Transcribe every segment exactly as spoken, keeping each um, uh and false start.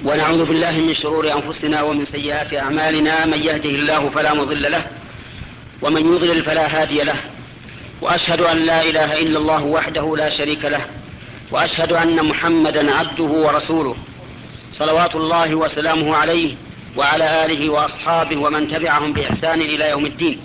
ونعوذ بالله من شرور أنفسنا ومن سيئات أعمالنا. من يهده الله فلا مضل له ومن يضلل فلا هادي له، وأشهد أن لا إله إلا الله وحده لا شريك له، وأشهد أن محمدا عبده ورسوله صلوات الله وسلامه عليه وعلى آله وأصحابه ومن تبعهم بإحسان إلى يوم الدين.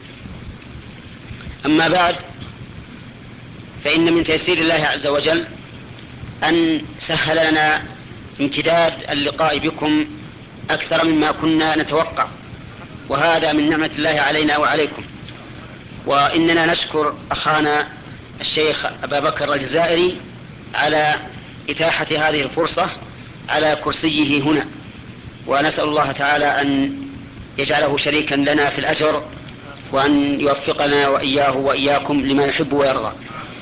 أما بعد، فإن من تيسير الله عز وجل أن سهل لنا امتداد اللقاء بكم أكثر مما كنا نتوقع، وهذا من نعمة الله علينا وعليكم. وإننا نشكر أخانا الشيخ أبا بكر الجزائري على إتاحة هذه الفرصة على كرسيه هنا، ونسأل الله تعالى أن يجعله شريكا لنا في الأجر، وأن يوفقنا وإياه وإياكم لما يحب ويرضى.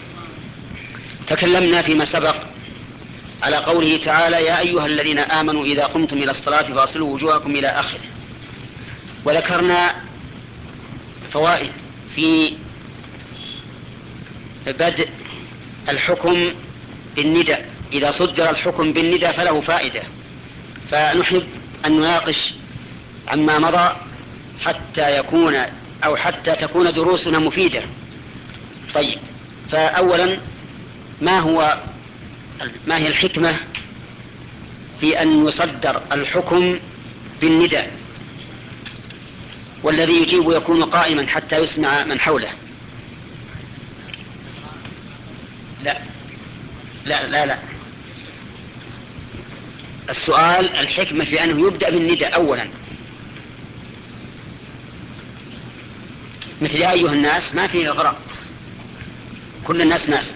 تكلمنا فيما سبق على قوله تعالى: يا أيها الذين آمنوا إذا قمتم إلى الصلاة فاغسلوا وجوهكم إلى آخره، وذكرنا فوائد في بدء الحكم بالندى. إذا صدر الحكم بالندى فله فائدة، فنحب أن نناقش عما مضى حتى يكون أو حتى تكون دروسنا مفيدة. طيب، فأولا ما هو ما هي الحكمة في أن يصدر الحكم بالندى، والذي يجيب يكون قائما حتى يسمع من حوله؟ لا لا لا لا السؤال الحكمة في أنه يبدأ بالندى أولا، مثل يا أيها الناس ما فيه إغراء، كل الناس ناس.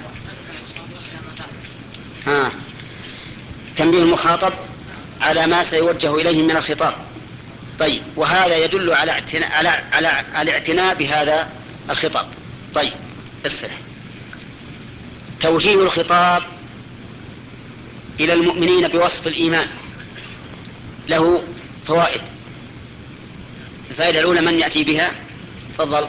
ها، تنبيه المخاطب على ما سيوجه إليه من الخطاب. طيب، وهذا يدل على اعتناء على على على اعتناء بهذا الخطاب. طيب، اسمع. توجيه الخطاب إلى المؤمنين بوصف الإيمان له فوائد. الفائدة الأولى من يأتي بها؟ تفضل.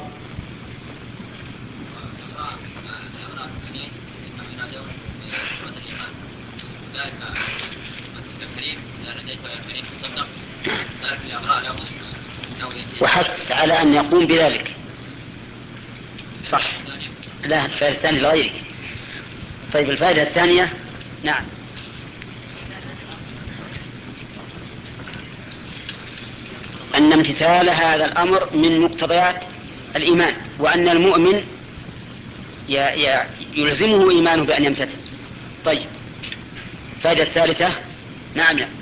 وحث على أن يقوم بذلك، صح؟ لا، الفائدة الثانية لغيرك. طيب، الفائدة الثانية، نعم، أن امتثال هذا الأمر من مقتضيات الإيمان، وأن المؤمن يلزمه إيمانه بأن يمتثل. طيب، الفائدة الثالثة، نعم، لا.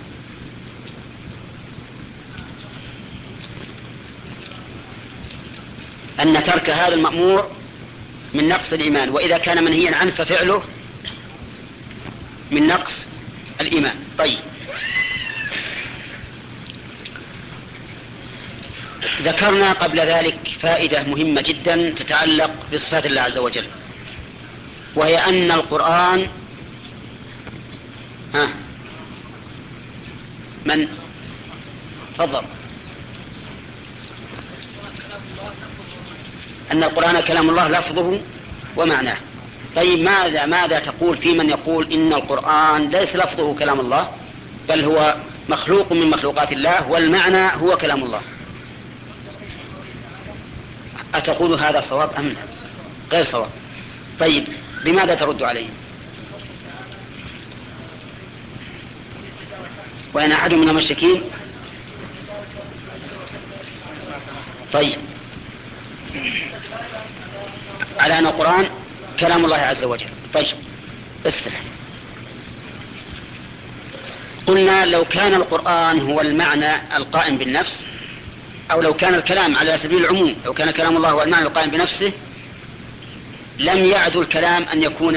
أن ترك هذا المأمور من نقص الإيمان، وإذا كان منهيا عنه ففعله من نقص الإيمان. طيب، ذكرنا قبل ذلك فائدة مهمة جدا تتعلق بصفات الله عز وجل، وهي أن القرآن ها من تفضل أن القرآن كلام الله لفظه ومعناه. طيب، ماذا ماذا تقول في من يقول إن القرآن ليس لفظه كلام الله، بل هو مخلوق من مخلوقات الله والمعنى هو كلام الله؟ أتقول هذا صواب أم لا؟ غير صواب. طيب، بماذا ترد عليه؟ وأن أحد من المشركين. طيب، على أن القرآن كلام الله عز وجل. طيب، استرح. قلنا لو كان القرآن هو المعنى القائم بالنفس، أو لو كان الكلام على سبيل العموم، لو كان كلام الله هو المعنى القائم بنفسه، لم يعد الكلام أن يكون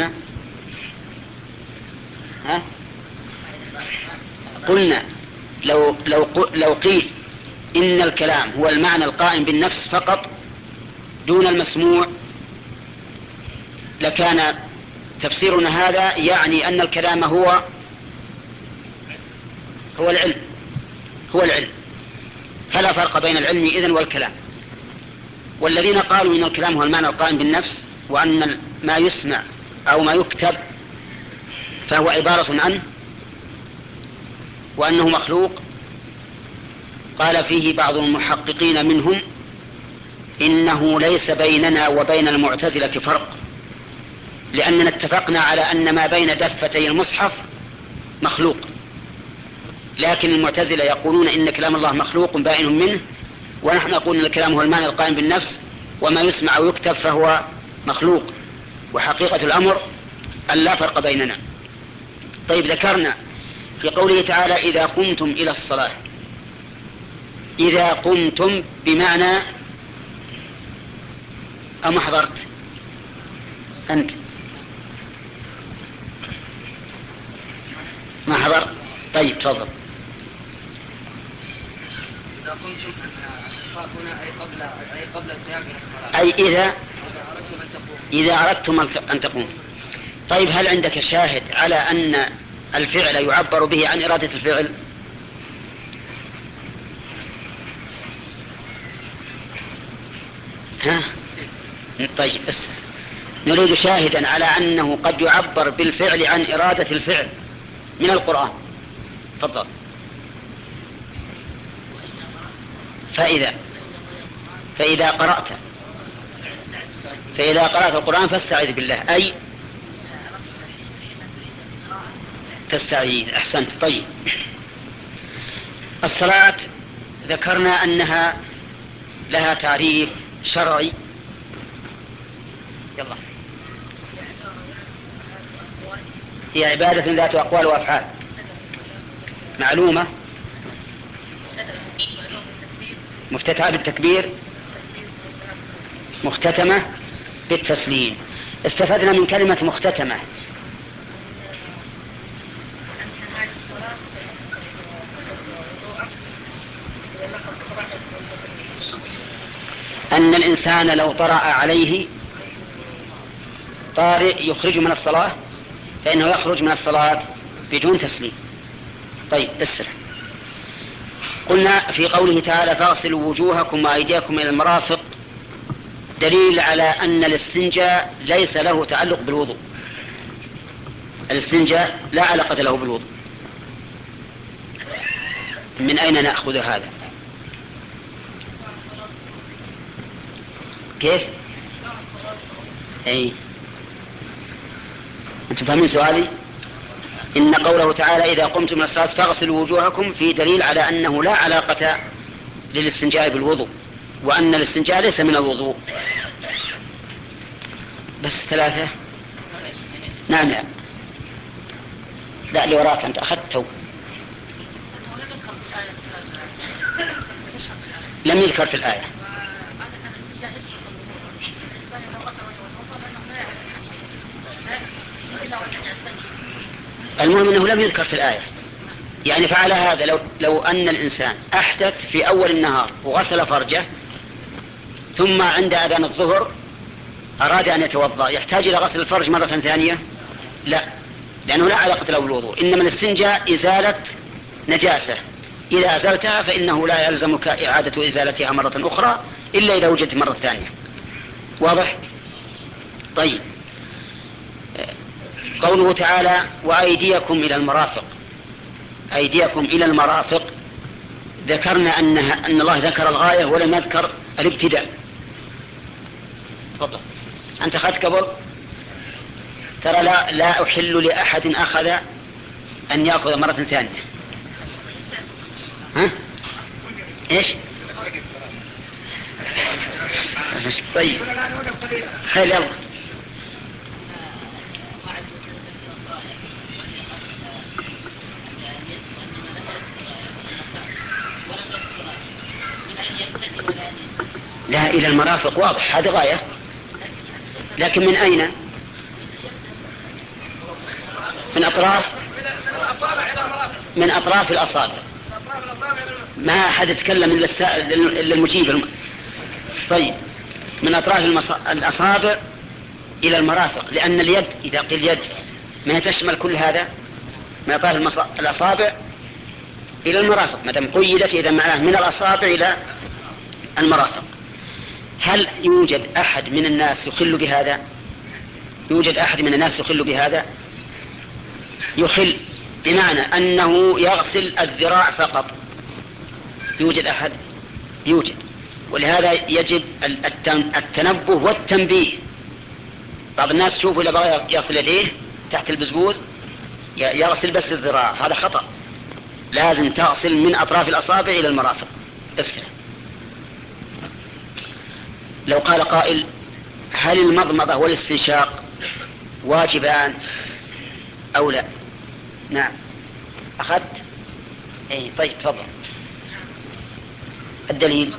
ها؟ قلنا لو, لو, لو قيل إن الكلام هو المعنى القائم بالنفس فقط دون المسموع، لكان تفسيرنا هذا يعني أن الكلام هو هو العلم هو العلم فلا فرق بين العلم إذن والكلام. والذين قالوا إن الكلام هو المعنى القائم بالنفس، وأن ما يسمع أو ما يكتب فهو عبارة عنه، وأنه مخلوق قال فيه بعض المحققين منهم إنه ليس بيننا وبين المعتزلة فرق، لأننا اتفقنا على أن ما بين دفتي المصحف مخلوق، لكن المعتزلة يقولون إن كلام الله مخلوق بائن منه، ونحن نقول أن الكلام هو المعنى القائم بالنفس، وما يسمع ويكتب فهو مخلوق، وحقيقة الأمر أن لا فرق بيننا. طيب، ذكرنا في قوله تعالى إذا قمتم إلى الصلاة، إذا قمتم بمعنى أم حضرت أنت ما حضر؟ طيب تفضل. إذا قمتم هنا أي قبل أي قبل القيام إلى الصلاة، أي إذا إذا إذا أردتم أن تقوموا. أردتم أن تقوموا. طيب، هل عندك شاهد على أن الفعل يعبر به عن إرادة الفعل؟ ها؟ طيب، بس نريد شاهدا على أنه قد يعبر بالفعل عن إرادة الفعل من القرآن. تفضل. فإذا فإذا قرأت فإذا قرأت القرآن فاستعذ بالله، أي تستعيذ. أحسنت. طيب، الصلاة ذكرنا أنها لها تعريف شرعي. يلا. هي عبادة ذات أقوال وأفعال معلومة، مفتتحة بالتكبير، مختتمة بالتسليم. استفدنا من كلمة مختتمة أن الإنسان لو طرأ عليه طارئ يخرج من الصلاة فإنه يخرج من الصلاة بدون تسليم. طيب، اسرع. قلنا في قوله تعالى فاغسلوا وجوهكم وأيديكم إلى المرافق دليل على أن الاستنجاء ليس له تعلق بالوضوء. الاستنجاء لا علاقة له بالوضوء. من أين نأخذ هذا؟ كيف؟ أي أنتم فاهمين سؤالي؟ إن قوله تعالى إذا قمتم من الصلاة فاغسلوا وجوهكم في دليل على أنه لا علاقة للاستنجاء بالوضوء، وأن الاستنجاء ليس من الوضوء. بس ثلاثة. نعم يا. لا، اللي وراك أنت أخذته. لم يذكر في الآية. المهم أنه لم يذكر في الآية. يعني فعلى هذا لو, لو أن الإنسان أحدث في أول النهار وغسل فرجه ثم عند أذان الظهر أراد أن يتوضأ، يحتاج إلى غسل الفرج مرة ثانية؟ لا، لأنه لا علاقة له بالوضوء. إنما الاستنجاء إزالة نجاسة، إذا أزلتها فإنه لا يلزمك إعادة إزالتها مرة أخرى إلا إذا وجدت مرة ثانية. واضح؟ طيب، قوله تعالى وأيديكم إلى المرافق، أيديكم إلى المرافق، ذكرنا أنها أن الله ذكر الغاية ولم يذكر الابتداء. تفضل. أنت أخذت قبل؟ ترى لا, لا أحل لأحد أخذ أن يأخذ مرة ثانية. ها؟ إيش؟ طيب، خير. يلا. لا، إلى المرافق واضح، هذه غاية، لكن من أين؟ من أطراف من أطراف الأصابع. ما أحد يتكلم إلا السائل إلا المجيب. طيب، من أطراف المص... الأصابع إلى المرافق، لأن اليد إذا قيل يد ما تشمل كل هذا. من أطراف المص... الأصابع إلى المرافق، ما دام قيدت إذا معناه من الأصابع إلى المرافق. هل يوجد أحد من الناس يخل بهذا؟ يوجد أحد من الناس يخل بهذا؟ يخل بمعنى أنه يغسل الذراع فقط. يوجد أحد؟ يوجد. ولهذا يجب التنبه والتنبيه. بعض الناس تشوفوا إذا بغى يغسل يديه تحت البزبوز يغسل بس الذراع، هذا خطأ. لازم تغسل من أطراف الأصابع إلى المرافق اسفل. لو قال قائل هل المضمضة والاستنشاق واجبان أو لا؟ نعم. أخذت؟ أي طيب تفضل. الدليل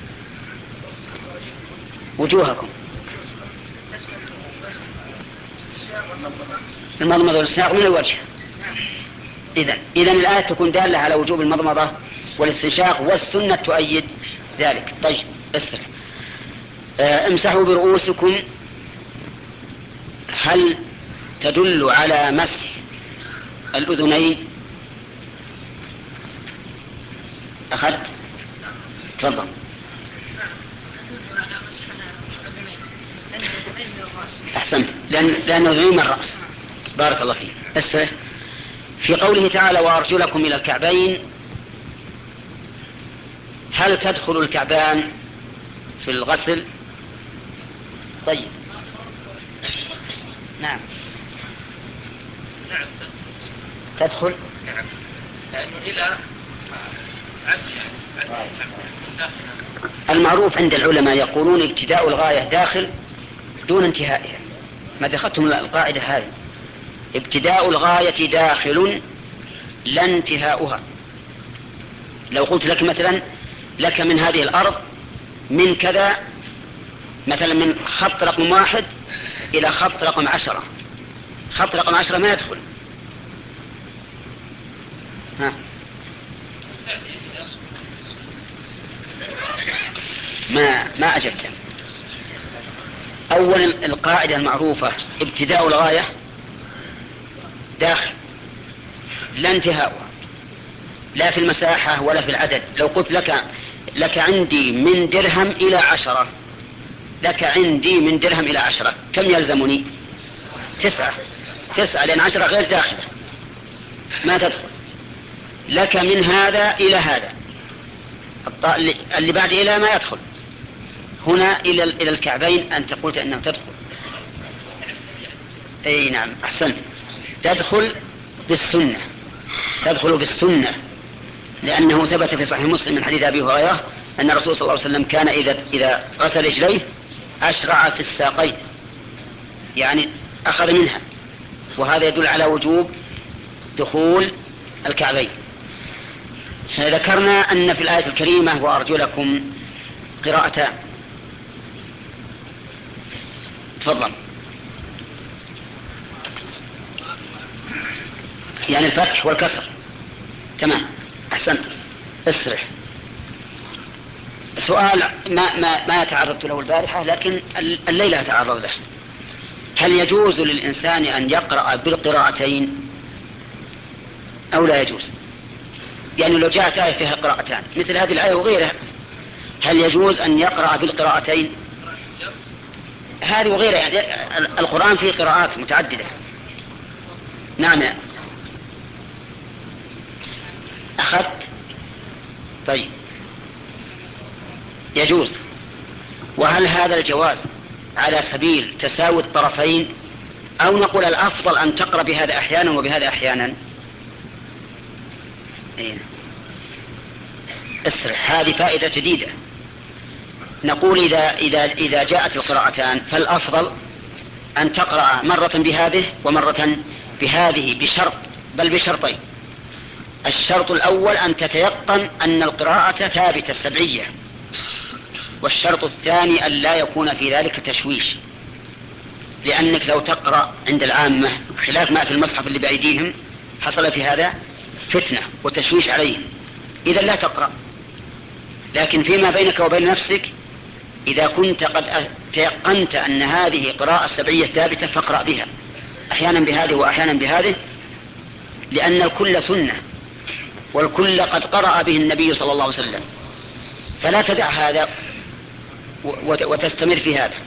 وجوهكم. المضمضة والاستنشاق من الوجه. إذن إذن الآية تكون دالة على وجوب المضمضة والاستنشاق، والسنة تؤيد ذلك. طيب استرح. آه امسحوا برؤوسكم، هل تدل على مسح الأذنين؟ أخذت؟ تفضل. أحسنت، لأن لأنه الأذنين من الرأس. بارك الله فيك. استرح. في قوله تعالى وأرجلكم إلى الكعبين، هل تدخل الكعبان في الغسل؟ طيب نعم. نعم تدخل. نعم لأنه إلى المعروف عند العلماء يقولون ابتداء الغاية داخل دون انتهائها. ما دخلتم القاعدة هذه؟ ابتداء الغاية داخل لا انتهاؤها. لو قلت لك مثلا لك من هذه الأرض من كذا، مثلا من خط رقم واحد إلى خط رقم عشرة، خط رقم عشرة ما يدخل. ها. ما ما أجبت. أولا القاعدة المعروفة ابتداء الغاية داخل لا انتهاؤها، لا في المساحة ولا في العدد. لو قلت لك لك عندي من درهم إلى عشرة، لك عندي من درهم إلى عشرة، كم يلزمني؟ تسعة. تسعة لأن عشرة غير داخلة ما تدخل. لك من هذا إلى هذا، اللي بعد إلى ما يدخل. هنا إلى إلى الكعبين أنت قلت أنه تدخل. أي نعم أحسنت، تدخل بالسنة، تدخل بالسنة، لأنه ثبت في صحيح مسلم من حديث أبي هريرة أن الرسول صلى الله عليه وسلم كان إذا إذا غسل رجليه أشرع في الساقين، يعني أخذ منها، وهذا يدل على وجوب دخول الكعبين. ذكرنا أن في الآية الكريمة وأرجلكم قراءتان. تفضل. يعني الفتح والكسر. تمام أحسنت. اسرح. سؤال ما ما ما تعرضت له البارحة لكن الليلة أتعرض له. هل يجوز للإنسان أن يقرأ بالقراءتين أو لا يجوز؟ يعني لو جاءت آية فيها قراءتان مثل هذه الآية وغيرها، هل يجوز أن يقرأ بالقراءتين هذه وغيرها؟ يعني القرآن فيه قراءات متعددة. نعم أخذت. طيب يجوز. وهل هذا الجواز على سبيل تساوي الطرفين، أو نقول الأفضل أن تقرأ بهذا أحيانا وبهذا أحيانا؟ إيه. اسرح. هذه فائدة جديدة. نقول إذا, إذا, إذا جاءت القراءتان فالأفضل أن تقرأ مرة بهذه ومرة بهذه، بشرط، بل بشرطين. الشرط الأول أن تتيقن أن القراءة ثابتة سبعية، والشرط الثاني أن لا يكون في ذلك تشويش، لأنك لو تقرأ عند العامة خلاف ما في المصحف اللي بأيديهم حصل في هذا فتنة وتشويش عليهم، إذا لا تقرأ. لكن فيما بينك وبين نفسك إذا كنت قد تيقنت أن هذه قراءة سبعية ثابتة فاقرأ بها أحيانا بهذه وأحيانا بهذه، لأن الكل سنة والكل قد قرأ به النبي صلى الله عليه وسلم، فلا تدع هذا وتستمر في هذا.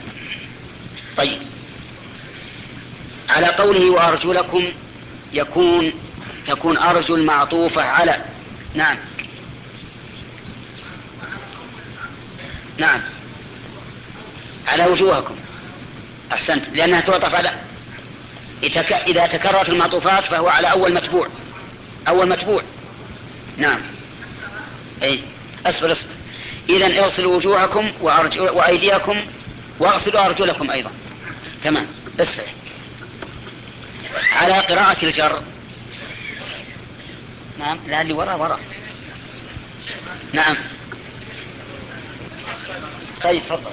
طيب على قوله وأرجلكم يكون تكون أرجل معطوفة على. نعم نعم على وجوهكم. أحسنت، لأنها تعطف على إذا تكررت المعطوفات فهو على أول متبوع أول متبوع. نعم أي أصبر أصبر. إذن اغسلوا وجوهكم وأيديكم واغسلوا أرجلكم أيضا. تمام. اسرع على قراءة الجر. نعم لا اللي وراء وراء. نعم طيب تفضل.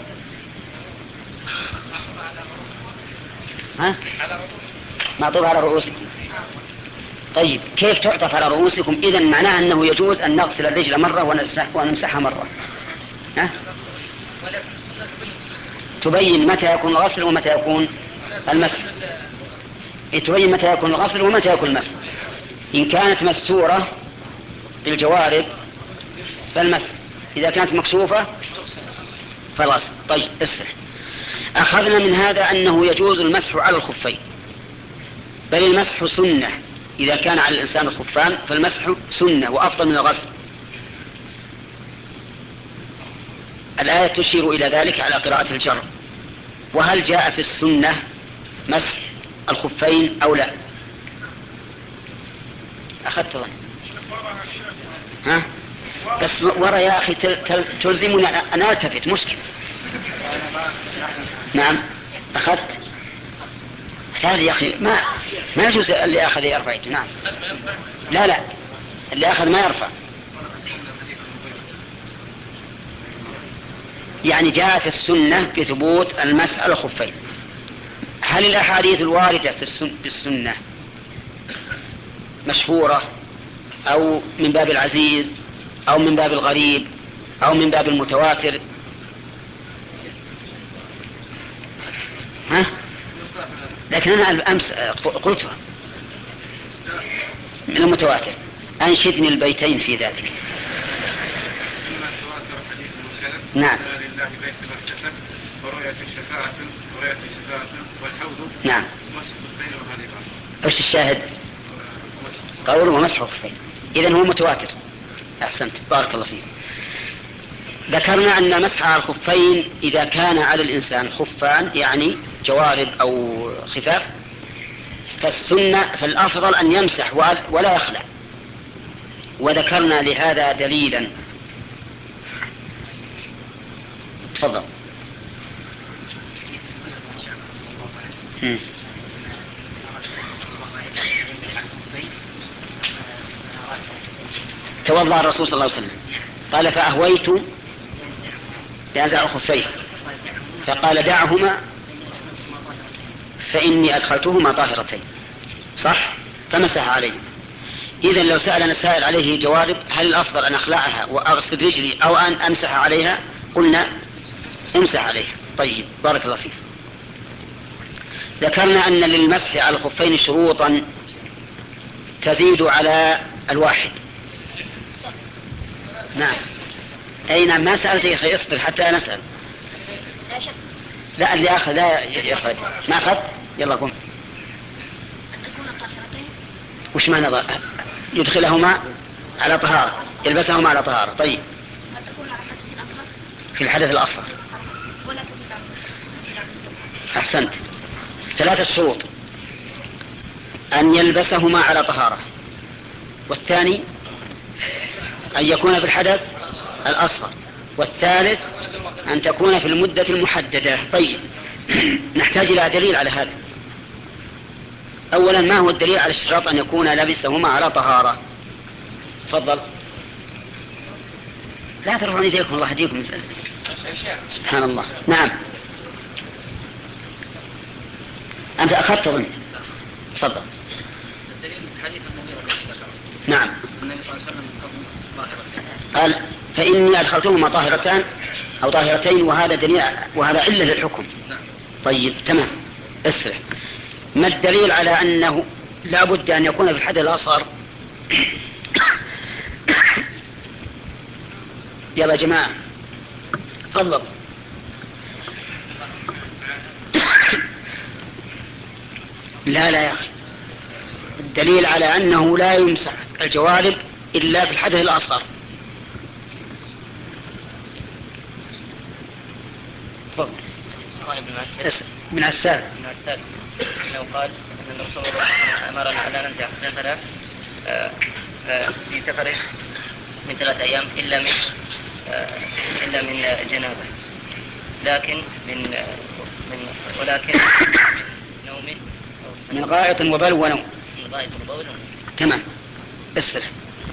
ها معطوف على رؤوسكم. طيب كيف تعطف على رؤوسكم؟ إذن معناها أنه يجوز أن نغسل الرجل مرة ونمسحها مرة. ها؟ تبين متى يكون الغسل ومتى يكون المسح. تبين متى يكون الغسل ومتى يكون المسح. إن كانت مستورة بالجوارب فالمسح، إذا كانت مكشوفة فالغسل. طيب اسرع. أخذنا من هذا أنه يجوز المسح على الخفين، بل المسح سنة. إذا كان على الإنسان الخفان فالمسح سنة وأفضل من الغسل. الآية تشير إلى ذلك على قراءة الجر. وهل جاء في السنة مسح الخفين أو لا؟ أخذت ظن ها بس ورا يا أخي تلزمني أن ألتفت مشكلة. نعم أخذت. هذا يا أخي ما ما يجوز اللي أخذ يرفع يده. نعم لا لا اللي أخذ ما يرفع. يعني جاءت السنة بثبوت المسح على الخفين. هل الأحاديث الواردة في السنة مشهورة أو من باب العزيز أو من باب الغريب أو من باب المتواتر؟ ها؟ لكن أنا أمس قلتها من المتواتر. أنشدني البيتين في ذلك. نعم نعم. وش الشاهد؟ قول ومسح الخفين. إذن هو متواتر. أحسنت بارك الله فيك. ذكرنا أن مسح على الخفين إذا كان على الإنسان خفان يعني جوارب أو خفاف فالسنة فالأفضل أن يمسح ولا يخلع. وذكرنا لهذا دليلا. تفضل. توضأ الرسول صلى الله عليه وسلم قال فأهويت لأنزع خفيه فقال دعهما فإني أدخلتهما طاهرتين. صح؟ فمسح عليهم. إذن لو سألنا سائل عليه جوارب هل الأفضل أن أخلعها وأغسل رجلي أو أن أمسح عليها؟ قلنا امسح عليها. طيب بارك الله فيك. ذكرنا أن للمسح على الخفين شروطا تزيد على الواحد. نعم أي نعم. ما سألت يا أخي اصبر حتى نسأل. لا اللي أخذ لا يخرج. ما أخذ يلا قم. وش معنى يدخلهما على طهارة يلبسهما على طهارة؟ طيب في الحدث الأصغر. أحسنت. ثلاثة شروط: أن يلبسهما على طهارة، والثاني أن يكون في الحدث الأصغر، والثالث أن تكون في المدة المحددة. طيب نحتاج إلى دليل على هذا. أولا ما هو الدليل على الشرط أن يكون لبسهما على طهارة؟ تفضل. لا ترفعون يديكم الله يهديكم. سبحان الله. نعم أنت أخذت ظن. تفضل. نعم قال فإني أدخلتهما طاهرتان أو طاهرتين، وهذا دليل وهذا علة للحكم. طيب تمام. اسرع. ما الدليل على أنه لا بد أن يكون في الحدث الأصغر؟ يلا يا جماعة تفضل. لا لا يا أخي دليل على أنه لا يمسح الجوارب إلا في الحدث الأصغر. من عسال من عسال انه قال ان الرسول صلى الله عليه وسلم امرنا ان لا ننزع خفافنا في سفر من ثلاث ايام الا من الا من جنابه، لكن من من ولكن من نوم من غائط وبول ونوم. من غائط وبول ونوم. تمام. استرح.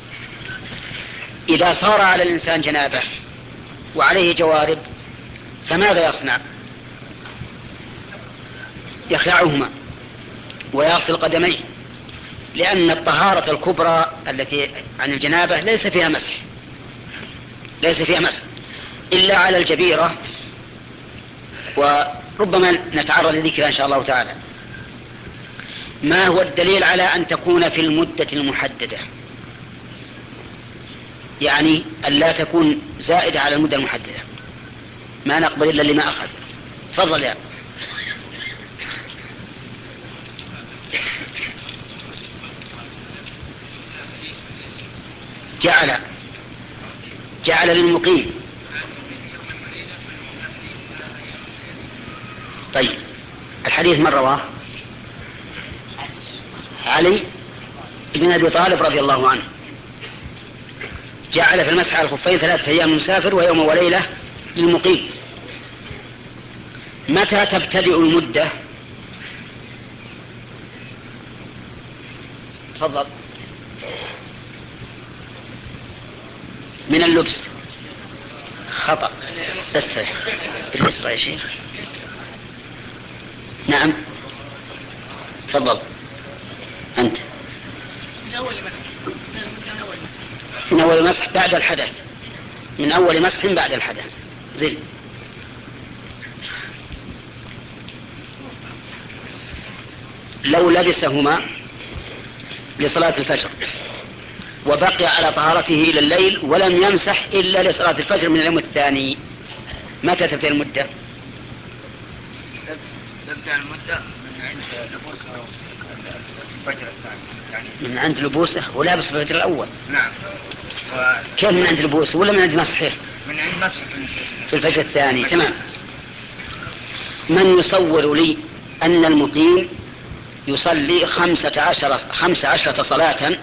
إذا صار على الإنسان جنابه وعليه جوارب فماذا يصنع؟ يخلعهما ويغسل قدميه، لأن الطهارة الكبرى التي عن الجنابة ليس فيها مسح، ليس فيها مسح إلا على الجبيرة، وربما نتعرض لذكرها إن شاء الله تعالى. ما هو الدليل على أن تكون في المدة المحددة؟ يعني أن لا تكون زائدة على المدة المحددة، ما نقبل إلا لما أخذ. تفضل يا جعل جعل للمقيم. طيب الحديث من رواه؟ علي بن أبي طالب رضي الله عنه. جعل في المسح على الخفين ثلاثة أيام للمسافر ويوم وليلة للمقيم. متى تبتدئ المدة؟ تفضل. من اللبس. خطأ. استرح بالإسرع يا شيخ. نعم تفضل أنت. من أول مسح. من أول مسح بعد الحدث. من أول مسح بعد الحدث. زين. لو لبسهما لصلاة الفجر وبقي على طهارته إلى الليل ولم يمسح إلا لصلاة الفجر من اليوم الثاني، متى تبدأ المدة؟ تبدأ المدة من عند لبوسه الفجر الثاني، يعني من عند لبوسه ولابس في الفجر الأول. نعم. و... كيف من عند لبوسه ولا من عند مسحه؟ من عند مسح في الفجر الثاني. تمام. من يصور لي أن المقيم يصلي خمسة عشر خمسة عشرة صلاة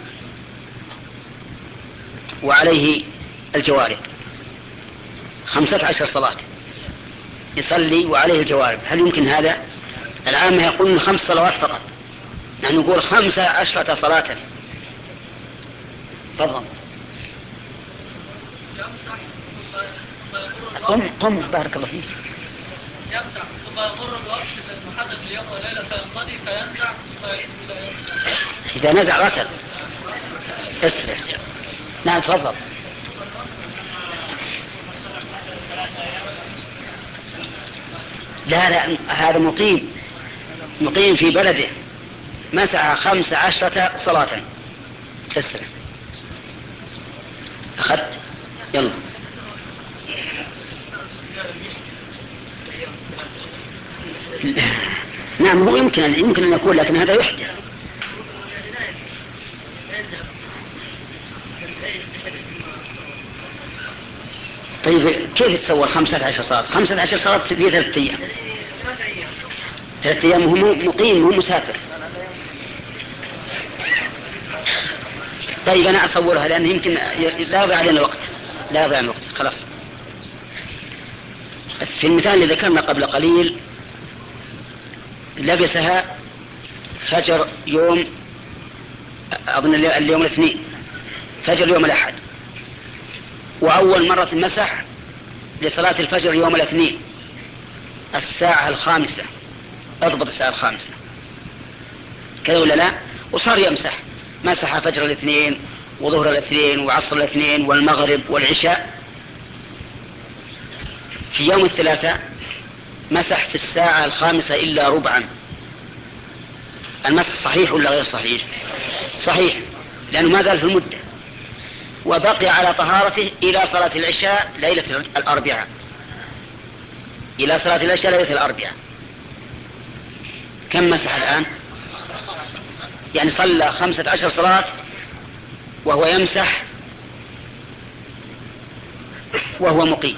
وعليه الجوارب؟ خمسة عشر صلاة يصلي وعليه الجوارب، هل يمكن هذا؟ العامة يقولون خمس صلوات فقط، نحن نقول خمسة عشرة صلاة. تفضل. قم قم بارك الله فيك. يمسح ثم يمر الوقت المحدد اليوم وليلة فينقضي فينزع ثم يعيد إلى يوم الثاني. إذا نزع غسل. اسرع. نعم تفضل. لا لا هذا مقيم، مقيم في بلده مسح خمس عشرة صلاة. اسرع. أخذت. يلا. نعم هو يمكن يمكن أن يكون، لكن هذا يحدث. طيب كيف تصور خمسة عشر صلاة؟ خمسة عشر صلاة في ثلاثة أيام. ثلاثة أيام هو مقيم هو مسافر. طيب أنا أصورها لأن يمكن لا يضيع علينا الوقت، لا يضيع الوقت خلاص. في المثال اللي ذكرنا قبل قليل لبسها فجر يوم أظن اليوم الاثنين، فجر يوم الأحد، وأول مرة مسح لصلاة الفجر يوم الاثنين الساعة الخامسة، اضبط الساعة الخامسة كذا ولا لا؟ وصار يمسح، مسح فجر الاثنين وظهر الاثنين وعصر الاثنين والمغرب والعشاء. في يوم الثلاثاء مسح في الساعة الخامسة إلا ربعا. المسح صحيح ولا غير صحيح؟ صحيح، لأنه ما زال في المدة، وبقي على طهارته إلى صلاة العشاء ليلة الأربعاء، إلى صلاة العشاء ليلة الأربعاء. كم مسح الآن؟ يعني صلى خمسة عشر صلاة وهو يمسح وهو مقيم،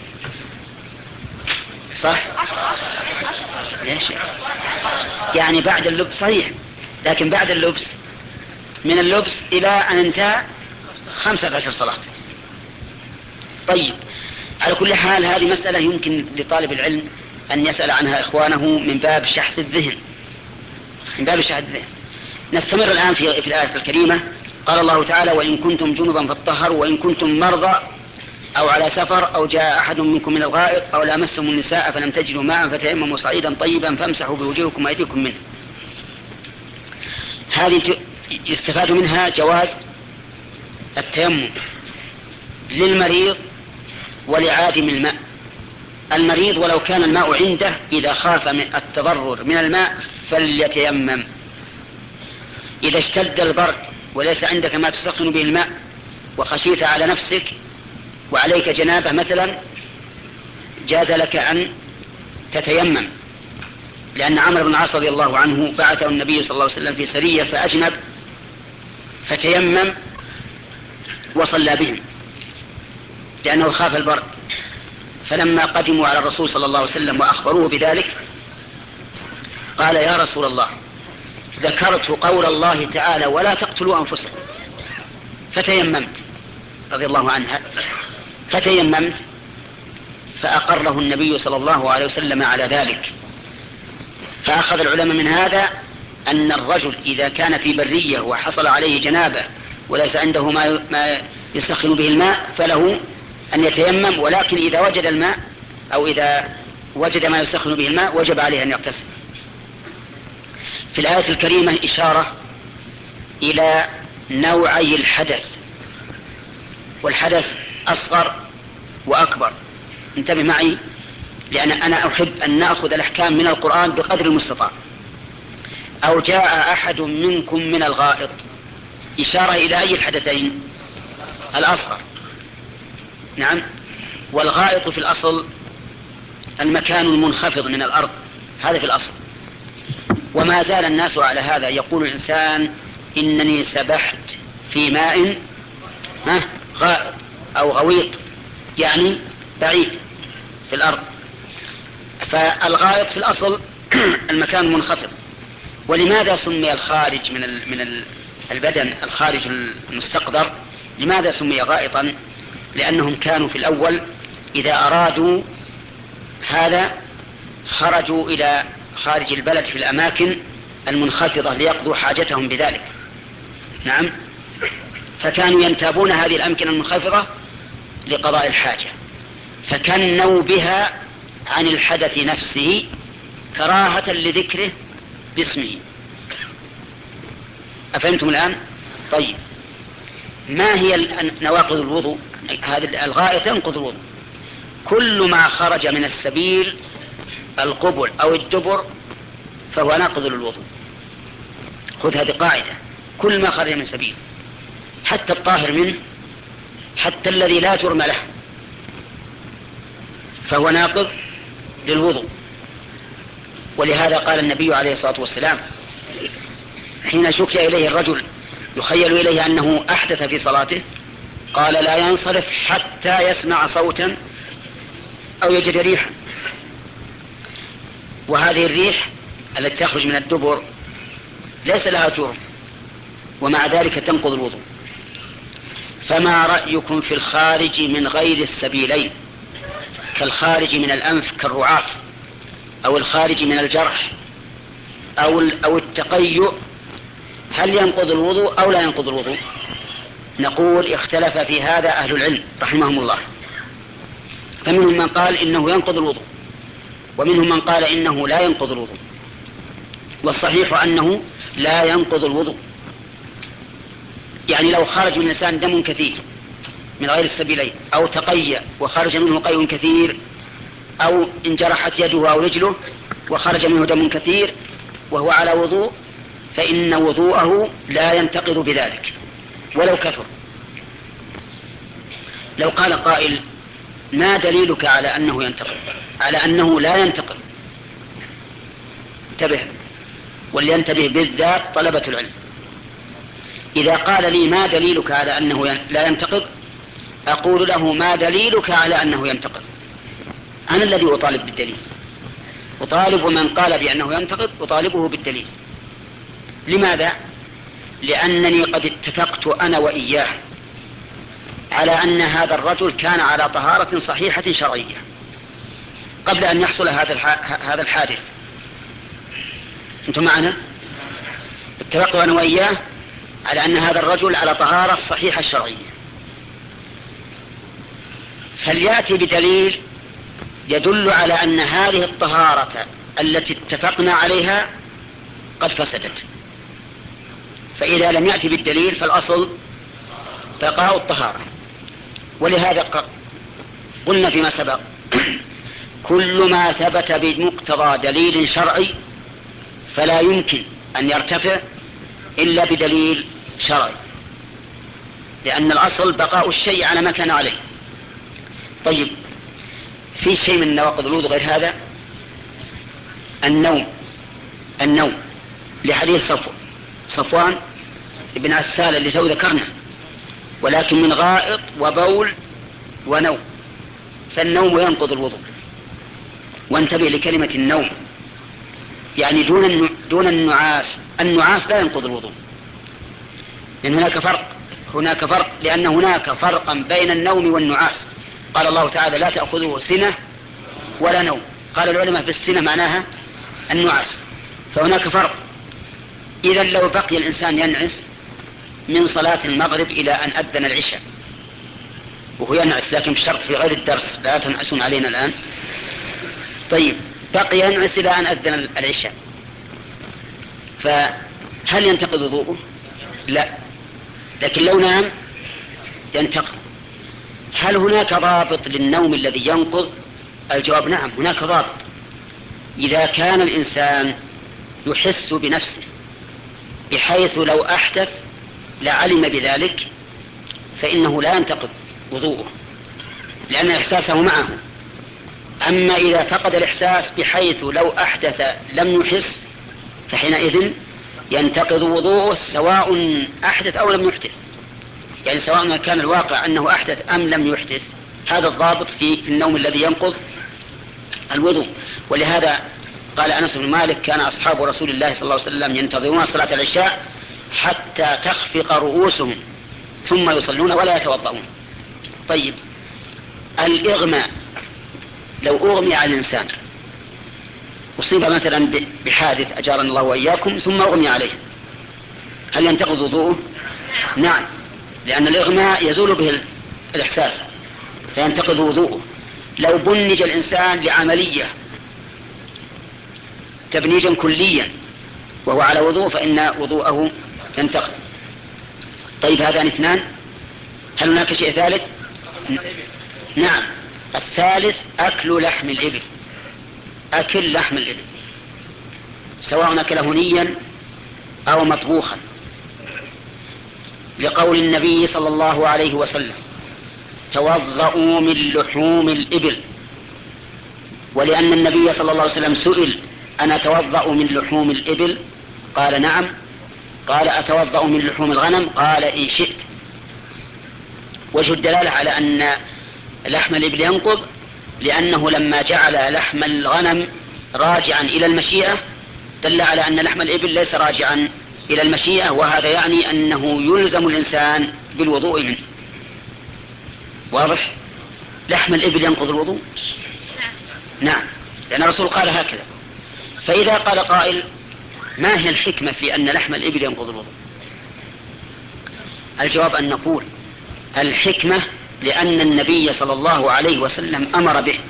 صح؟ ليش؟ يعني بعد اللبس صحيح، لكن بعد اللبس من اللبس إلى أن انتهى خمسة عشر صلاة. طيب، على كل حال هذه مسألة يمكن لطالب العلم أن يسأل عنها إخوانه من باب شحذ الذهن، من باب شحذ الذهن. نستمر الآن في, في الآية الكريمة. قال الله تعالى: وإن كنتم جنبا فاطهروا وإن كنتم مرضى أو على سفر أو جاء أحد منكم من الغائط أو لامستم النساء فلم تجدوا ماء فتيمموا صعيدا طيبا فامسحوا بوجوهكم وأيديكم منه. هذه يستفاد منها جواز التيمم للمريض ولعادم الماء. المريض ولو كان الماء عنده إذا خاف من التضرر من الماء فليتيمم. إذا اشتد البرد وليس عندك ما تسخن به الماء وخشيت على نفسك وعليك جنابة مثلا، جاز لك أن تتيمم، لأن عمرو بن العاص رضي الله عنه بعثه النبي صلى الله عليه وسلم في سرية فأجنب فتيمم وصلى بهم لأنه خاف البرد. فلما قدموا على الرسول صلى الله عليه وسلم وأخبروه بذلك قال: يا رسول الله، ذكرت قول الله تعالى ولا تقتلوا أنفسكم فتيممت، رضي الله عنها، فتيممت، فأقره النبي صلى الله عليه وسلم على ذلك. فأخذ العلماء من هذا أن الرجل إذا كان في برية وحصل عليه جنابة وليس عنده ما يسخن به الماء فله أن يتيمم، ولكن إذا وجد الماء أو إذا وجد ما يسخن به الماء وجب عليه أن يغتسل. في الآية الكريمة إشارة إلى نوعي الحدث، والحدث أصغر وأكبر. انتبه معي، لأن أنا أحب أن نأخذ الأحكام من القرآن بقدر المستطاع. أو جاء أحد منكم من الغائط، إشارة إلى أي الحدثين؟ الأصغر. نعم، والغائط في الأصل المكان المنخفض من الأرض، هذا في الأصل. وما زال الناس على هذا. يقول الإنسان: إنني سبحت في ماء غائط أو غويط، يعني بعيد في الأرض. فالغائط في الأصل المكان المنخفض. ولماذا سمي الخارج من من البدن، الخارج المستقدر، لماذا سمي غائطا؟ لأنهم كانوا في الأول إذا أرادوا هذا خرجوا إلى خارج البلد في الأماكن المنخفضة ليقضوا حاجتهم بذلك. نعم، فكانوا ينتابون هذه الأمكنة المنخفضة لقضاء الحاجة، فكنوا بها عن الحدث نفسه كراهة لذكره باسمه. أفهمتم الآن؟ طيب، ما هي نواقض الوضوء؟ هذا الغائط ينقض الوضوء. كل ما خرج من السبيل، القبل أو الدبر، فهو ناقض للوضوء. خذ هذه قاعدة: كل ما خرج من سبيل، حتى الطاهر منه، حتى الذي لا جرم له، فهو ناقض للوضوء. ولهذا قال النبي عليه الصلاة والسلام حين شكي إليه الرجل يخيل إليه أنه أحدث في صلاته، قال: لا ينصرف حتى يسمع صوتا أو يجد ريحا. وهذه الريح التي تخرج من الدبر ليس لها جرم، ومع ذلك تنقض الوضوء. فما رأيكم في الخارج من غير السبيلين، كالخارج من الأنف كالرعاف، أو الخارج من الجرح، أو أو التقيؤ، هل ينقض الوضوء أو لا ينقض الوضوء؟ نقول: اختلف في هذا أهل العلم رحمهم الله، فمنهم من قال إنه ينقض الوضوء، ومنهم من قال إنه لا ينقض الوضوء. والصحيح أنه لا ينقض الوضوء. يعني لو خرج من الإنسان دم كثير من غير السبيلين، أو تقيأ وخرج منه قيء كثير، أو انجرحت يده أو رجله وخرج منه دم كثير وهو على وضوء، فإن وضوءه لا ينتقض بذلك ولو كثر. لو قال قائل: ما دليلك على أنه ينتقض، على أنه لا ينتقض؟ انتبه، ولينتبه بالذات طلبة العلم. إذا قال لي ما دليلك على أنه لا ينتقض، أقول له ما دليلك على أنه ينتقض. أنا الذي أطالب بالدليل، أطالب من قال بأنه ينتقض أطالبه بالدليل. لماذا؟ لأنني قد اتفقت أنا وإياه على أن هذا الرجل كان على طهارة صحيحة شرعية قبل أن يحصل هذا هذا الحادث. أنتم معنا؟ اتفقت أنا وإياه على أن هذا الرجل على طهارة صحيحة الشرعية، فليأتي بدليل يدل على أن هذه الطهارة التي اتفقنا عليها قد فسدت. فإذا لم يأتي بالدليل فالأصل بقاء الطهارة. ولهذا قلنا فيما سبق كل ما ثبت بمقتضى دليل شرعي فلا يمكن أن يرتفع إلا بدليل شرعي، لأن الأصل بقاء الشيء على ما كان عليه. طيب، في شيء من نواقض الوضوء غير هذا؟ النوم. النوم لحديث صفو صفوان ابن عسال اللي تو ذكرنا، ولكن من غائط وبول ونوم، فالنوم ينقض الوضوء. وانتبه لكلمة النوم، يعني دون دون النعاس. النعاس لا ينقض الوضوء، لأن هناك فرق هناك فرق لأن هناك فرقا بين النوم والنعاس. قال الله تعالى لا تأخذه سنة ولا نوم. قال العلماء في السنة معناها النعاس، فهناك فرق. إذا لو بقي الإنسان ينعس من صلاة المغرب إلى أن أذن العشاء وهو ينعس، لكن بشرط في غير الدرس، لا تنعسون علينا الآن. طيب، بقي ينعس إلى أن أذن العشاء، فهل ينتقض وضوءه؟ لا، لكن لو نام ينتقض. هل هناك ضابط للنوم الذي ينقض؟ الجواب نعم، هناك ضابط. إذا كان الإنسان يحس بنفسه بحيث لو أحدث لعلم بذلك فإنه لا ينتقض وضوءه، لأن إحساسه معه. أما إذا فقد الإحساس بحيث لو أحدث لم يحس فحينئذ ينتقض وضوءه سواء أحدث أو لم يحدث، يعني سواء كان الواقع أنه أحدث أم لم يحدث. هذا الضابط في النوم الذي ينقض الوضوء. ولهذا قال أنس بن مالك كان أصحاب رسول الله صلى الله عليه وسلم ينتظرون صلاة العشاء حتى تخفق رؤوسهم ثم يصلون ولا يتوضؤون. طيب، الإغماء، لو أغمي على الإنسان أصيب مثلا بحادث أجارنا الله وإياكم ثم أغمي عليه، هل ينتقض وضوءه؟ نعم، لأن الإغماء يزول به الإحساس فينتقض وضوءه. لو بنج الإنسان لعملية تبنيجا كليا وهو على وضوء فإن وضوءه ينتقض. طيب، هذان اثنان. هل هناك شيء ثالث؟ نعم، الثالث أكل لحم الإبل. أكل لحم الإبل سواء أكله نيا أو مطبوخا، لقول النبي صلى الله عليه وسلم توضؤوا من لحوم الإبل، ولأن النبي صلى الله عليه وسلم سئل أنا أتوضأ من لحوم الإبل؟ قال نعم. قال أتوضأ من لحوم الغنم؟ قال إن شئت. وجه الدلالة على أن لحم الإبل ينقض لأنه لما جعل لحم الغنم راجعا إلى المشيئة دل على أن لحم الإبل ليس راجعا إلى المشيئة، وهذا يعني أنه يلزم الإنسان بالوضوء منه. واضح؟ لحم الإبل ينقض الوضوء؟ نعم، لأن الرسول قال هكذا. فإذا قال قائل ما هي الحكمة في أن لحم الإبل ينقض الوضوء؟ الجواب أن نقول الحكمة لأن النبي صلى الله عليه وسلم أمر به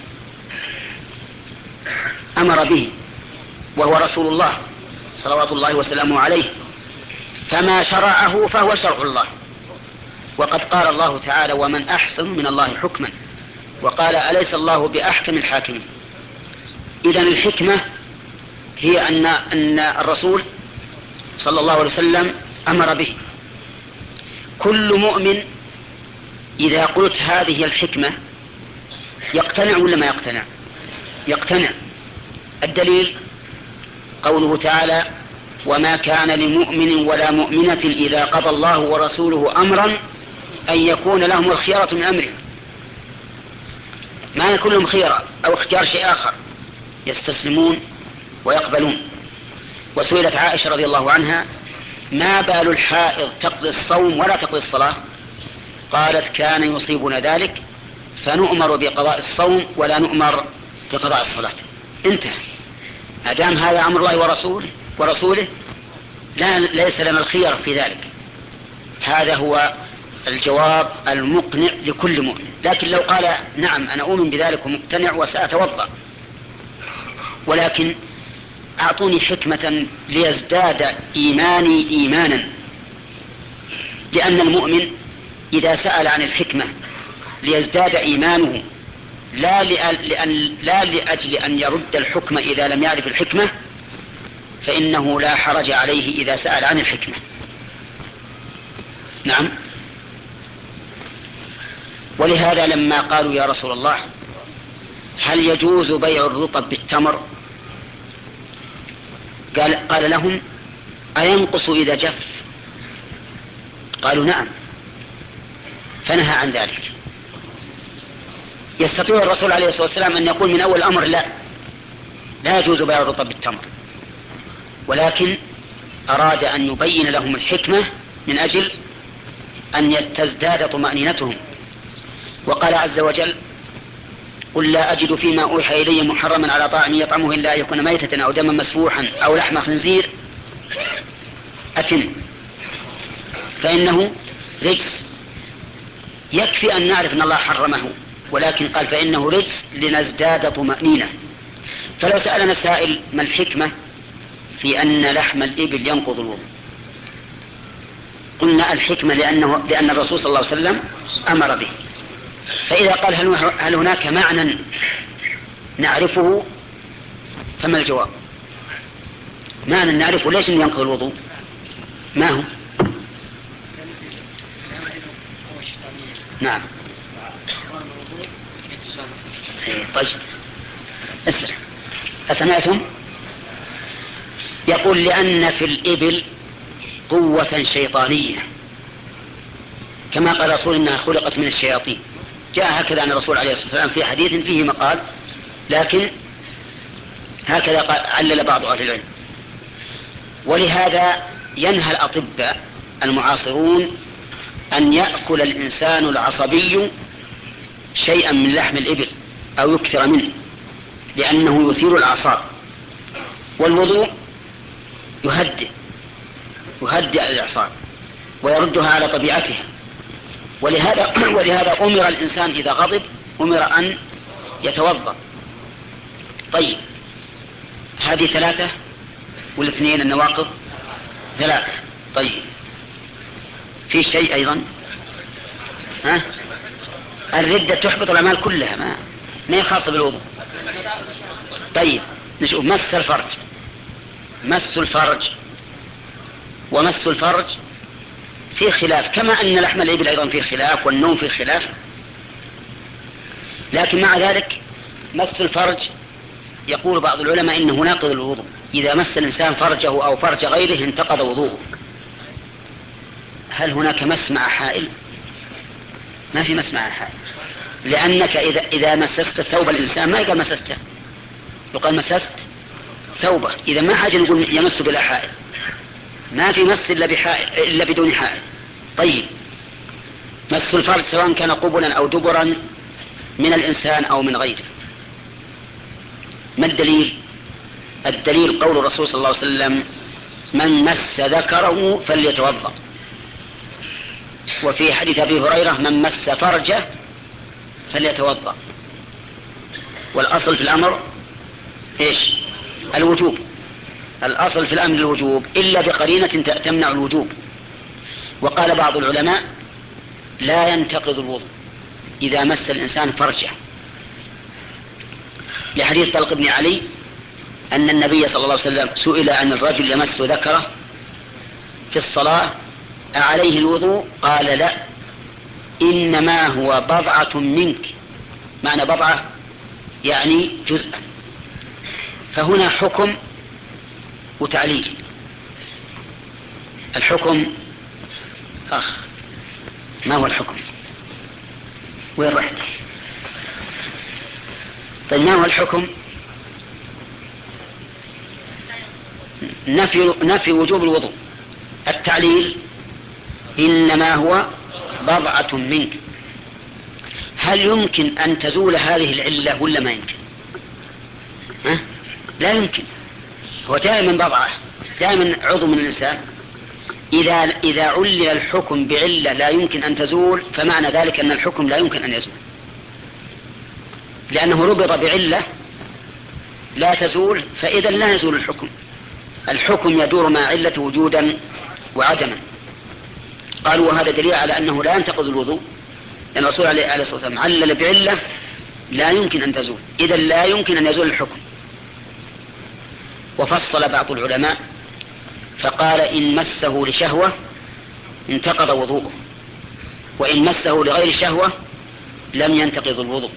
أمر به وهو رسول الله صلوات الله وسلامه عليه، فما شرعه فهو شرع الله. وقد قال الله تعالى ومن أحسن من الله حكما، وقال أليس الله بأحكم الحاكمين. إذن الحكمة هي أن, أن الرسول صلى الله عليه وسلم أمر به. كل مؤمن إذا قلت هذه الحكمة يقتنع ولا ما يقتنع؟ يقتنع. الدليل قوله تعالى وما كان لمؤمن ولا مؤمنة إذا قضى الله ورسوله أمرا أن يكون لهم الخيرة من أمرهم. ما يكون لهم خيرة أو اختيار شيء آخر، يستسلمون ويقبلون. وسئلت عائشة رضي الله عنها: ما بال الحائض تقضي الصوم ولا تقضي الصلاة؟ قالت: كان يصيبنا ذلك فنؤمر بقضاء الصوم ولا نؤمر بقضاء الصلاة. انتهى. أدام هذا أمر الله ورسوله ورسوله لا ليس لنا الخيار في ذلك. هذا هو الجواب المقنع لكل مؤمن. لكن لو قال: نعم أنا أؤمن بذلك ومقتنع وسأتوضأ، ولكن أعطوني حكمة ليزداد إيماني إيمانا، لأن المؤمن إذا سأل عن الحكمة ليزداد إيمانه لا, لأن لا لأجل أن يرد الحكم إذا لم يعرف الحكمة، فإنه لا حرج عليه إذا سأل عن الحكمة. نعم. ولهذا لما قالوا: يا رسول الله هل يجوز بيع الرطب بالتمر؟ قال, قال لهم: أينقص إذا جف؟ قالوا: نعم. فنهى عن ذلك. يستطيع الرسول عليه الصلاة والسلام أن يقول من أول الأمر: لا لا يجوز بيع الرطب بالتمر، ولكن أراد أن يبين لهم الحكمة من أجل أن تزداد طمأنينتهم. وقال عز وجل: قل لا أجد فيما أوحي إلي محرما على طاعم يطعمه إلا أن يكون ميتة أو دما مسفوحا أو لحم خنزير أتم فإنه رجس. يكفي أن نعرف أن الله حرمه، ولكن قال: فإنه رجس لنزداد طمأنينة. فلو سألنا السائل: ما الحكمة في أن لحم الإبل ينقض الوضوء؟ قلنا: الحكمة لأنه لأن الرسول صلى الله عليه وسلم أمر به. فإذا قال: هل هناك معنى نعرفه؟ فما الجواب؟ معنى نعرفه ليش ينقض الوضوء؟ ما هو؟ نعم. طيب اسرع. أسمعتم؟ يقول: لأن في الإبل قوة شيطانية، كما قال الرسول: إنها خلقت من الشياطين. جاء هكذا عن الرسول عليه الصلاة والسلام في حديث فيه مقال، لكن هكذا علل بعض أهل العلم. ولهذا ينهى الأطباء المعاصرون أن يأكل الإنسان العصبي شيئا من لحم الإبل أو يكثر منه، لأنه يثير الأعصاب. والوضوء يهدئ يهدئ الأعصاب ويردها على طبيعتها. ولهذا, ولهذا أمر الإنسان إذا غضب أمر أن يتوضأ. طيب، هذه ثلاثة والاثنين النواقض ثلاثة. طيب، في شيء أيضا؟ ها؟ الردة تحبط الأعمال كلها، ما ما هي خاصة بالوضوء. طيب نشوف. مس الفرج، مس الفرج ومس الفرج في خلاف، كما أن لحم الإبل أيضا في خلاف والنوم في خلاف. لكن مع ذلك مس الفرج يقول بعض العلماء إنه ناقض الوضوء. إذا مس الإنسان فرجه أو فرج غيره انتقض وضوءه. هل هناك مس مع حائل؟ ما في مس مع حائل، لأنك إذا, إذا مسست ثوب الإنسان ما يقال مسسته، يقال مسست ثوبه. إذا ما حاجة نقول يمس بلا حائل، ما في مس إلا, بحائل إلا بدون حائل. طيب، مس الفرج سواء كان قبلا أو دبرا من الإنسان أو من غيره. ما الدليل؟ الدليل قول الرسول صلى الله عليه وسلم: من مس ذكره فليتوضأ. وفي حديث أبي هريرة: من مس فرجه فليتوضأ. والأصل في الأمر إيش؟ الوجوب. الأصل في الأمر الوجوب إلا بقرينة تمنع الوجوب. وقال بعض العلماء: لا ينتقض الوضوء إذا مس الإنسان فرجه، لحديث طلق بن علي أن النبي صلى الله عليه وسلم سئل عن الرجل يمس ذكره في الصلاة أعليه الوضوء؟ قال: لا، إنما هو بضعة منك. معنى بضعة يعني جزءا. فهنا حكم وتعليل. الحكم أخ ما هو الحكم؟ وين رحت؟ طيب ما هو الحكم؟ نفي, نفي وجوب الوضوء. التعليل إنما هو بضعة منك. هل يمكن أن تزول هذه العلة ولا ما يمكن؟ ها؟ لا يمكن. هو دائما بضعة، دائما عضو من الإنسان. إذا, إذا علل الحكم بعلة لا يمكن أن تزول، فمعنى ذلك أن الحكم لا يمكن أن يزول، لأنه ربط بعلة لا تزول، فإذا لا يزول الحكم. الحكم يدور مع علة وجودا وعدما. قالوا وهذا دليل على أنه لا ينتقض الوضوء، لأن الرسول عليه الصلاة والسلام علل بعلة لا يمكن أن تزول، إذا لا يمكن أن يزول الحكم. وفصل بعض العلماء فقال إن مسه لشهوة انتقض وضوءه، وإن مسه لغير شهوة لم ينتقض الوضوء.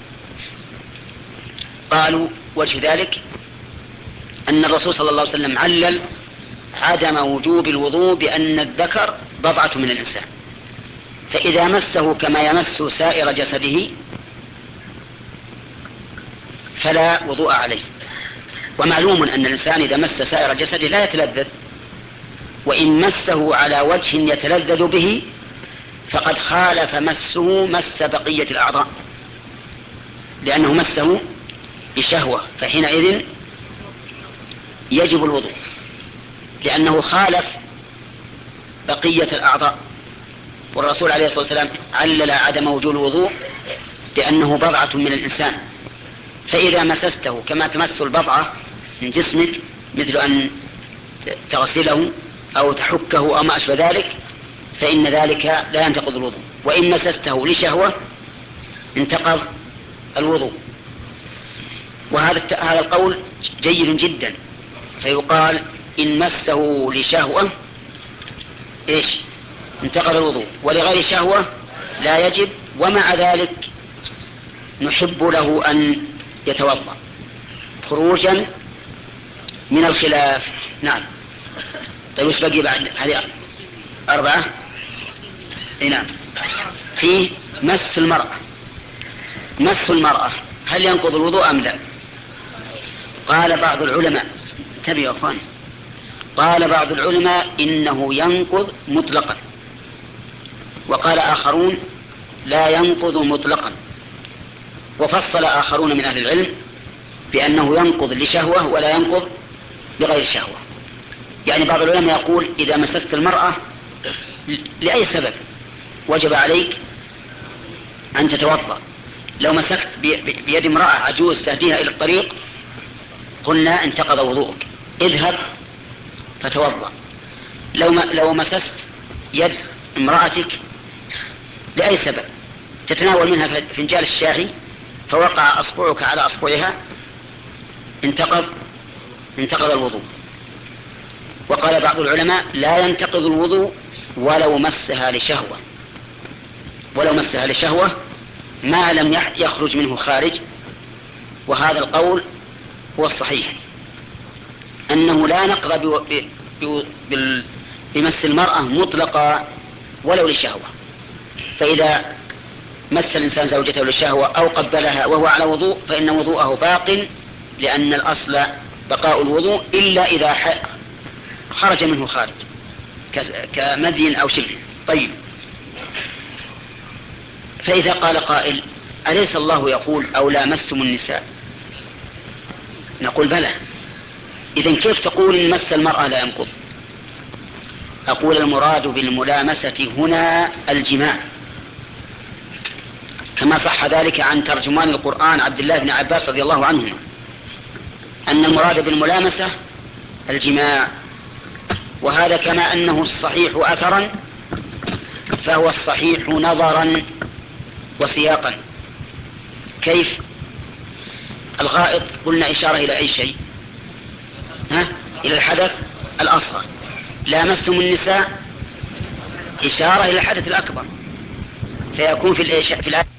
قالوا وجه ذلك أن الرسول صلى الله عليه وسلم علل عدم وجوب الوضوء بأن الذكر بضعة من الإنسان، فإذا مسه كما يمس سائر جسده فلا وضوء عليه. ومعلوم أن الإنسان إذا مس سائر جسده لا يتلذذ، وإن مسه على وجه يتلذذ به فقد خالف مسه مس بقية الأعضاء، لأنه مسه بشهوة، فحينئذ يجب الوضوء، لأنه خالف بقية الأعضاء. والرسول عليه الصلاة والسلام علل عدم وجود الوضوء بأنه بضعة من الإنسان، فإذا مسسته كما تمس البضعة من جسمك، مثل أن تغسله أو تحكه أو ما أشبه ذلك، فإن ذلك لا ينتقض الوضوء. وإن مسسته لشهوة انتقض الوضوء. وهذا هذا القول جيد جدا، فيقال إن مسه لشهوة إيش انتقض الوضوء، ولغير شهوة لا يجب، ومع ذلك نحب له أن يتوضأ خروجا من الخلاف. نعم. طيب وش بقي بعد هذه؟ أربعة. نعم. في مس المرأة. مس المرأة هل ينقض الوضوء أم لا؟ قال بعض العلماء، انتبهوا يا أخوان، قال بعض العلماء إنه ينقض مطلقا، وقال آخرون لا ينقض مطلقا. وفصل آخرون من أهل العلم بأنه ينقض لشهوة ولا ينقض لغير شهوة. يعني بعض العلماء يقول إذا مسست المرأة لأي سبب وجب عليك أن تتوضأ. لو مسكت بيد امرأة عجوز تهديها إلى الطريق قلنا انتقض وضوءك، اذهب فتوضأ. لو, ما لو مسست يد امرأتك لأي سبب تتناول منها فنجال الشاي فوقع أصبعك على أصبعها انتقض انتقض الوضوء. وقال بعض العلماء لا ينتقض الوضوء ولو مسها لشهوة، ولو مسها لشهوة ما لم يخرج منه خارج. وهذا القول هو الصحيح، أنه لا نقضى بمس المرأة مطلقا ولو لشهوة. فإذا مس الإنسان زوجته للشهوة أو قبلها وهو على وضوء فإن وضوءه باق، لأن الأصل بقاء الوضوء إلا إذا خرج منه خارج كمذي أو شبه. طيب، فإذا قال قائل أليس الله يقول أو لامستم النساء؟ نقول بلى. إذن كيف تقول إن مس المرأة لا ينقض؟ أقول المراد بالملامسة هنا الجماع، كما صح ذلك عن ترجمان القرآن عبد الله بن عباس رضي الله عنهما أن المراد بالملامسة الجماع. وهذا كما أنه الصحيح أثرا فهو الصحيح نظرا وسياقا. كيف؟ الغائط قلنا إشارة إلى أي شيء؟ ها؟ إلى الحدث الأصغر. لامستم النساء إشارة إلى الحدث الأكبر، فيكون في الآية